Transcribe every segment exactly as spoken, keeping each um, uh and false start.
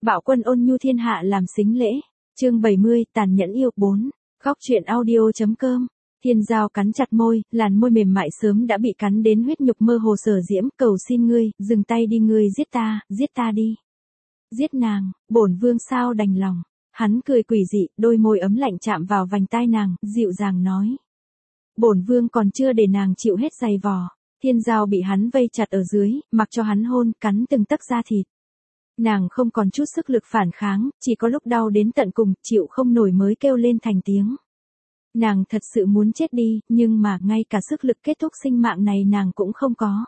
Bạo quân ôn nhu thiên hạ làm sính lễ. Chương bảy mươi, tàn nhẫn yêu bốn. Góc truyện audio.com. Thiên Giao cắn chặt môi, làn môi mềm mại sớm đã bị cắn đến huyết nhục mơ hồ. Sở Diễm, cầu xin ngươi, dừng tay đi, ngươi giết ta, giết ta đi. Giết nàng, bổn vương sao đành lòng. Hắn cười quỷ dị, đôi môi ấm lạnh chạm vào vành tai nàng, dịu dàng nói. Bổn vương còn chưa để nàng chịu hết giày vò. Thiên Giao bị hắn vây chặt ở dưới, mặc cho hắn hôn, cắn từng tấc da thịt. Nàng không còn chút sức lực phản kháng, chỉ có lúc đau đến tận cùng, chịu không nổi mới kêu lên thành tiếng. Nàng thật sự muốn chết đi, nhưng mà ngay cả sức lực kết thúc sinh mạng này nàng cũng không có.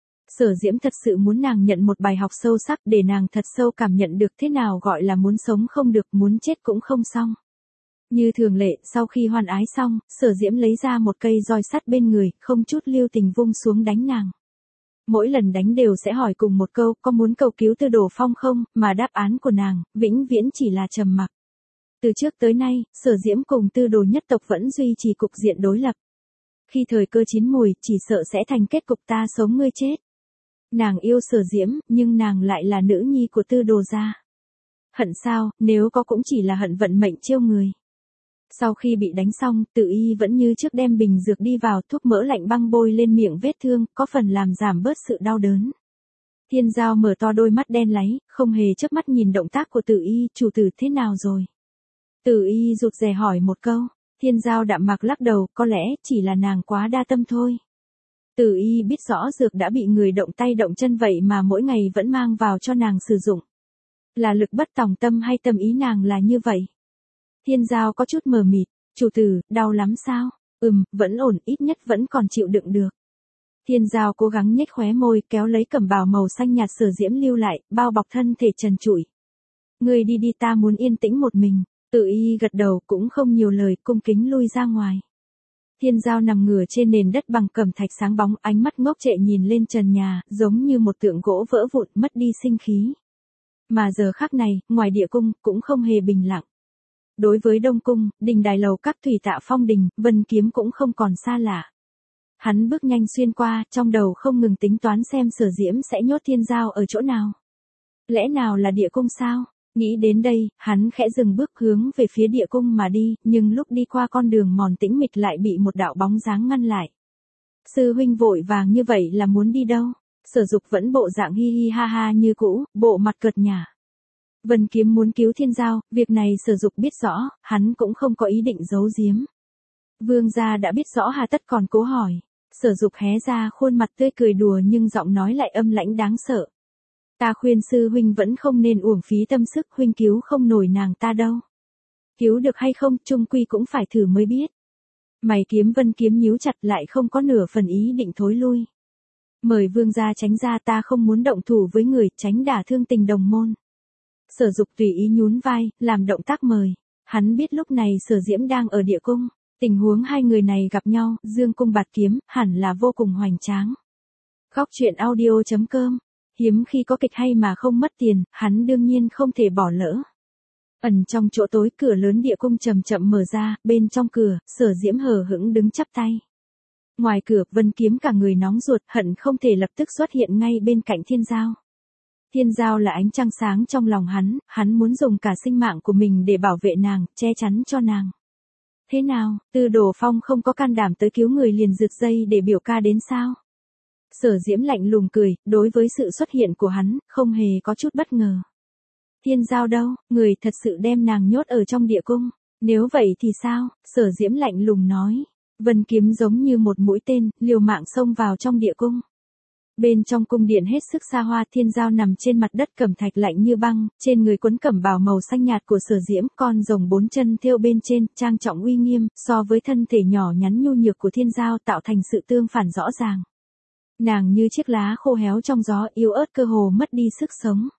Sở Diễm thật sự muốn nàng nhận một bài học sâu sắc để nàng thật sâu cảm nhận được thế nào gọi là muốn sống không được, muốn chết cũng không xong. Như thường lệ, sau khi hoan ái xong, Sở Diễm lấy ra một cây roi sắt bên người, không chút lưu tình vung xuống đánh nàng. Mỗi lần đánh đều sẽ hỏi cùng một câu, có muốn cầu cứu Tư Đồ Phong không, mà đáp án của nàng, vĩnh viễn chỉ là trầm mặc. Từ trước tới nay, Sở Diễm cùng Tư Đồ nhất tộc vẫn duy trì cục diện đối lập. Khi thời cơ chín mùi, chỉ sợ sẽ thành kết cục ta sống ngươi chết. Nàng yêu Sở Diễm, nhưng nàng lại là nữ nhi của Tư Đồ gia. Hận sao, nếu có cũng chỉ là hận vận mệnh trêu người. Sau khi bị đánh xong, Tự Y vẫn như trước đem bình dược đi vào, thuốc mỡ lạnh băng bôi lên miệng vết thương, có phần làm giảm bớt sự đau đớn. Thiên Giao mở to đôi mắt đen láy, không hề chớp mắt nhìn động tác của Tự Y, chủ tử thế nào rồi? Tự Y rụt rè hỏi một câu, Thiên Giao đạm mạc lắc đầu, có lẽ chỉ là nàng quá đa tâm thôi. Tự Y biết rõ dược đã bị người động tay động chân vậy mà mỗi ngày vẫn mang vào cho nàng sử dụng. Là lực bất tòng tâm hay tâm ý nàng là như vậy? Thiên Giao có chút mờ mịt, chủ tử, đau lắm sao? Ừm, vẫn ổn, ít nhất vẫn còn chịu đựng được. Thiên Giao cố gắng nhếch khóe môi, kéo lấy cẩm bào màu xanh nhạt Sở Diễm lưu lại, bao bọc thân thể trần trụi. Ngươi đi đi, ta muốn yên tĩnh một mình. Tự Y gật đầu cũng không nhiều lời, cung kính lui ra ngoài. Thiên Giao nằm ngửa trên nền đất bằng cẩm thạch sáng bóng, ánh mắt ngốc trệ nhìn lên trần nhà, giống như một tượng gỗ vỡ vụn, mất đi sinh khí. Mà giờ khắc này, ngoài địa cung, cũng không hề bình lặng. Đối với Đông Cung, đình đài lầu các thủy tạ phong đình, Vân Kiếm cũng không còn xa lạ. Hắn bước nhanh xuyên qua, trong đầu không ngừng tính toán xem Sở Diễm sẽ nhốt Thiên Giao ở chỗ nào. Lẽ nào là địa cung sao? Nghĩ đến đây, hắn khẽ dừng bước hướng về phía địa cung mà đi, nhưng lúc đi qua con đường mòn tĩnh mịch lại bị một đạo bóng dáng ngăn lại. Sư huynh vội vàng như vậy là muốn đi đâu? Sở Dục vẫn bộ dạng hi hi ha ha như cũ, bộ mặt cợt nhả. Vân Kiếm muốn cứu Thiên Giao, việc này Sở Dục biết rõ, hắn cũng không có ý định giấu giếm. Vương gia đã biết rõ hà tất còn cố hỏi. Sở Dục hé ra khuôn mặt tươi cười đùa nhưng giọng nói lại âm lãnh đáng sợ. Ta khuyên sư huynh vẫn không nên uổng phí tâm sức, huynh cứu không nổi nàng ta đâu. Cứu được hay không, chung quy cũng phải thử mới biết. Mày kiếm Vân Kiếm nhíu chặt lại không có nửa phần ý định thối lui. Mời vương gia tránh ra, ta không muốn động thủ với người, tránh đả thương tình đồng môn. Sở Dục tùy ý nhún vai, làm động tác mời. Hắn biết lúc này Sở Diễm đang ở địa cung. Tình huống hai người này gặp nhau, dương cung bạt kiếm, hẳn là vô cùng hoành tráng. Góc truyện audio.com. Hiếm khi có kịch hay mà không mất tiền, hắn đương nhiên không thể bỏ lỡ. Ẩn trong chỗ tối, cửa lớn địa cung chậm chậm mở ra, bên trong cửa, Sở Diễm hờ hững đứng chắp tay. Ngoài cửa, Vân Kiếm cả người nóng ruột, hận không thể lập tức xuất hiện ngay bên cạnh Thiên Giao. Thiên Giao là ánh trăng sáng trong lòng hắn, hắn muốn dùng cả sinh mạng của mình để bảo vệ nàng, che chắn cho nàng. Thế nào, Tư Đồ Phong không có can đảm tới cứu người liền rượt dây để biểu ca đến sao? Sở Diễm lạnh lùng cười, đối với sự xuất hiện của hắn, không hề có chút bất ngờ. Thiên Giao đâu, người thật sự đem nàng nhốt ở trong địa cung. Nếu vậy thì sao? Sở Diễm lạnh lùng nói. Vân Kiếm giống như một mũi tên, liều mạng xông vào trong địa cung. Bên trong cung điện hết sức xa hoa, Thiên Giao nằm trên mặt đất cẩm thạch lạnh như băng, trên người quấn cẩm bào màu xanh nhạt của Sở Diễm, con rồng bốn chân thêu bên trên, trang trọng uy nghiêm, so với thân thể nhỏ nhắn nhu nhược của Thiên Giao tạo thành sự tương phản rõ ràng. Nàng như chiếc lá khô héo trong gió, yếu ớt cơ hồ mất đi sức sống.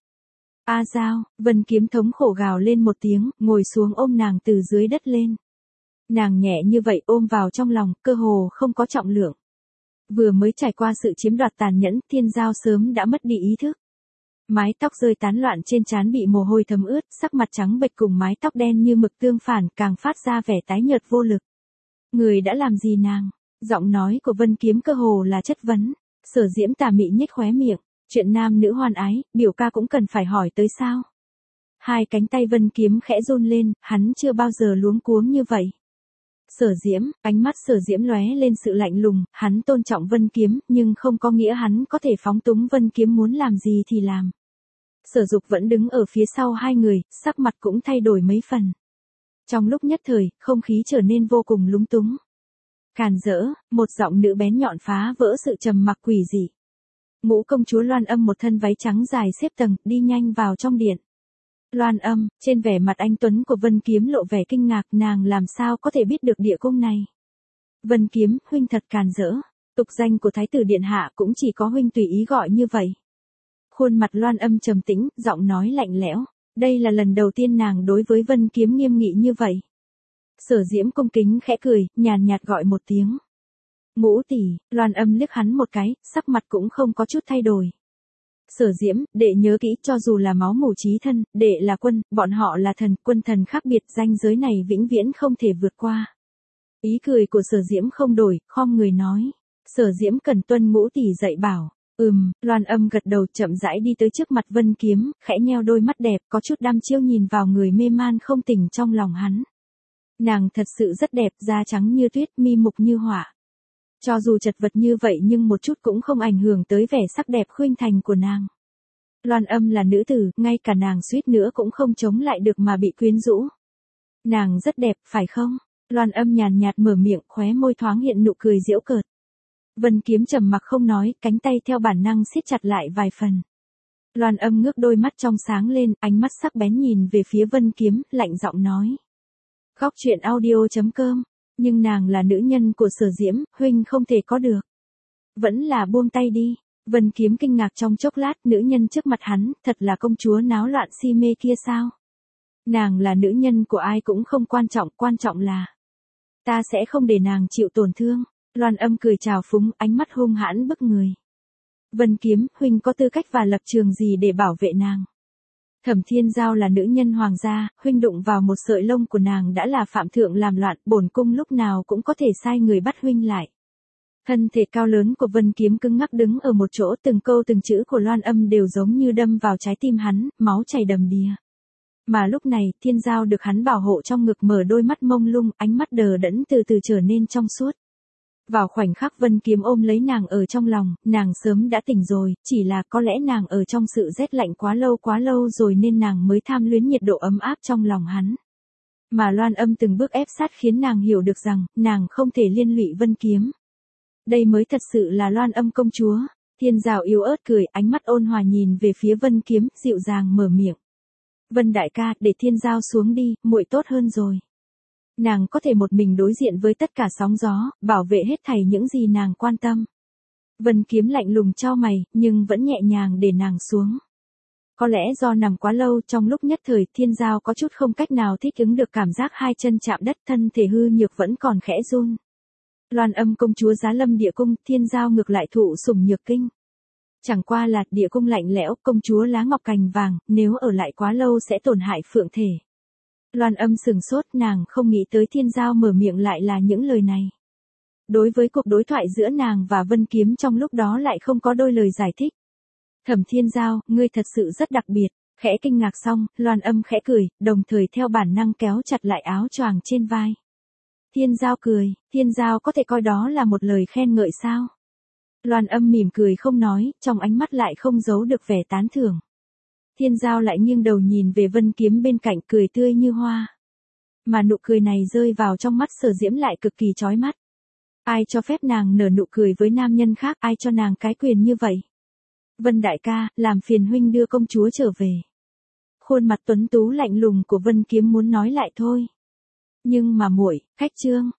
A Giao, Vân Kiếm thống khổ gào lên một tiếng, ngồi xuống ôm nàng từ dưới đất lên. Nàng nhẹ như vậy ôm vào trong lòng, cơ hồ không có trọng lượng. Vừa mới trải qua sự chiếm đoạt tàn nhẫn, Thiên Giao sớm đã mất đi ý thức. Mái tóc rơi tán loạn trên trán bị mồ hôi thấm ướt, sắc mặt trắng bệch cùng mái tóc đen như mực tương phản, càng phát ra vẻ tái nhợt vô lực. Người đã làm gì nàng? Giọng nói của Vân Kiếm cơ hồ là chất vấn. Sở Diễm tà mị nhếch khóe miệng, chuyện nam nữ hoan ái, biểu ca cũng cần phải hỏi tới sao? Hai cánh tay Vân Kiếm khẽ run lên, hắn chưa bao giờ luống cuống như vậy. Sở Diễm, ánh mắt Sở Diễm lóe lên sự lạnh lùng, hắn tôn trọng Vân Kiếm, nhưng không có nghĩa hắn có thể phóng túng Vân Kiếm muốn làm gì thì làm. Sở Dục vẫn đứng ở phía sau hai người, sắc mặt cũng thay đổi mấy phần. Trong lúc nhất thời, không khí trở nên vô cùng lúng túng. Càn rỡ, một giọng nữ bén nhọn phá vỡ sự trầm mặc quỷ dị. Ngũ công chúa Loan Âm một thân váy trắng dài xếp tầng, đi nhanh vào trong điện. Loan Âm, trên vẻ mặt anh tuấn của Vân Kiếm lộ vẻ kinh ngạc, nàng làm sao có thể biết được địa cung này. Vân Kiếm, huynh thật càn rỡ, tục danh của thái tử điện hạ cũng chỉ có huynh tùy ý gọi như vậy. Khuôn mặt Loan Âm trầm tĩnh, giọng nói lạnh lẽo, đây là lần đầu tiên nàng đối với Vân Kiếm nghiêm nghị như vậy. Sở Diễm cung kính khẽ cười, nhàn nhạt gọi một tiếng. Ngũ tỷ, Loan Âm liếc hắn một cái, sắc mặt cũng không có chút thay đổi. Sở Diễm, đệ nhớ kỹ, cho dù là máu mủ chí thân, đệ là quân, bọn họ là thần, quân thần khác biệt, ranh giới này vĩnh viễn không thể vượt qua. Ý cười của Sở Diễm không đổi, khom người nói. Sở Diễm cần tuân Ngũ tỷ dạy bảo. Ừm, Loan Âm gật đầu chậm rãi đi tới trước mặt Vân Kiếm, khẽ nheo đôi mắt đẹp, có chút đăm chiêu nhìn vào người mê man không tỉnh trong lòng hắn. Nàng thật sự rất đẹp, da trắng như tuyết, mi mục như họa. Cho dù chật vật như vậy nhưng một chút cũng không ảnh hưởng tới vẻ sắc đẹp khuynh thành của nàng. Loan Âm là nữ tử, ngay cả nàng suýt nữa cũng không chống lại được mà bị quyến rũ. Nàng rất đẹp, phải không? Loan Âm nhàn nhạt mở miệng, khóe môi thoáng hiện nụ cười giễu cợt. Vân Kiếm trầm mặc không nói, cánh tay theo bản năng siết chặt lại vài phần. Loan Âm ngước đôi mắt trong sáng lên, ánh mắt sắc bén nhìn về phía Vân Kiếm, lạnh giọng nói. Góc truyện audio chấm com, nhưng nàng là nữ nhân của Sở Diễm, huynh không thể có được. Vẫn là buông tay đi. Vân Kiếm kinh ngạc trong chốc lát, nữ nhân trước mặt hắn, thật là công chúa náo loạn si mê kia sao? Nàng là nữ nhân của ai cũng không quan trọng, quan trọng là ta sẽ không để nàng chịu tổn thương. Loan Âm cười trào phúng, ánh mắt hung hãn bức người. Vân Kiếm, huynh có tư cách và lập trường gì để bảo vệ nàng? Thẩm Thiên Giao là nữ nhân hoàng gia, huynh đụng vào một sợi lông của nàng đã là phạm thượng làm loạn, bổn cung lúc nào cũng có thể sai người bắt huynh lại. Thân thể cao lớn của Vân Kiếm cứng ngắc đứng ở một chỗ, từng câu từng chữ của Loan Âm đều giống như đâm vào trái tim hắn, máu chảy đầm đìa. Mà lúc này, Thiên Giao được hắn bảo hộ trong ngực mở đôi mắt mông lung, ánh mắt đờ đẫn từ từ trở nên trong suốt. Vào khoảnh khắc Vân Kiếm ôm lấy nàng ở trong lòng, nàng sớm đã tỉnh rồi, chỉ là có lẽ nàng ở trong sự rét lạnh quá lâu quá lâu rồi nên nàng mới tham luyến nhiệt độ ấm áp trong lòng hắn. Mà Loan Âm từng bước ép sát khiến nàng hiểu được rằng, nàng không thể liên lụy Vân Kiếm. Đây mới thật sự là Loan Âm công chúa. Thiên Giao yếu ớt cười, ánh mắt ôn hòa nhìn về phía Vân Kiếm, dịu dàng mở miệng. Vân đại ca, để Thiên Giao xuống đi, muội tốt hơn rồi. Nàng có thể một mình đối diện với tất cả sóng gió, bảo vệ hết thảy những gì nàng quan tâm. Vân Kiếm lạnh lùng chau mày, nhưng vẫn nhẹ nhàng để nàng xuống. Có lẽ do nằm quá lâu, trong lúc nhất thời, Thiên Giao có chút không cách nào thích ứng được cảm giác hai chân chạm đất, thân thể hư nhược vẫn còn khẽ run. Loan Âm công chúa giá lâm địa cung, Thiên Giao ngược lại thụ sủng nhược kinh. Chẳng qua là địa cung lạnh lẽo, công chúa lá ngọc cành vàng, nếu ở lại quá lâu sẽ tổn hại phượng thể. Loan Âm sừng sốt, nàng không nghĩ tới Thiên Giao mở miệng lại là những lời này. Đối với cuộc đối thoại giữa nàng và Vân Kiếm trong lúc đó lại không có đôi lời giải thích. Thẩm Thiên Giao, ngươi thật sự rất đặc biệt. Khẽ kinh ngạc xong, Loan Âm khẽ cười, đồng thời theo bản năng kéo chặt lại áo choàng trên vai. Thiên Giao cười, Thiên Giao có thể coi đó là một lời khen ngợi sao? Loan Âm mỉm cười không nói, trong ánh mắt lại không giấu được vẻ tán thưởng. Thiên Giao lại nghiêng đầu nhìn về Vân Kiếm bên cạnh, cười tươi như hoa. Mà nụ cười này rơi vào trong mắt Sở Diễm lại cực kỳ chói mắt. Ai cho phép nàng nở nụ cười với nam nhân khác, ai cho nàng cái quyền như vậy? Vân đại ca, làm phiền huynh đưa công chúa trở về. Khuôn mặt tuấn tú lạnh lùng của Vân Kiếm muốn nói lại thôi. Nhưng mà muội, khách trương,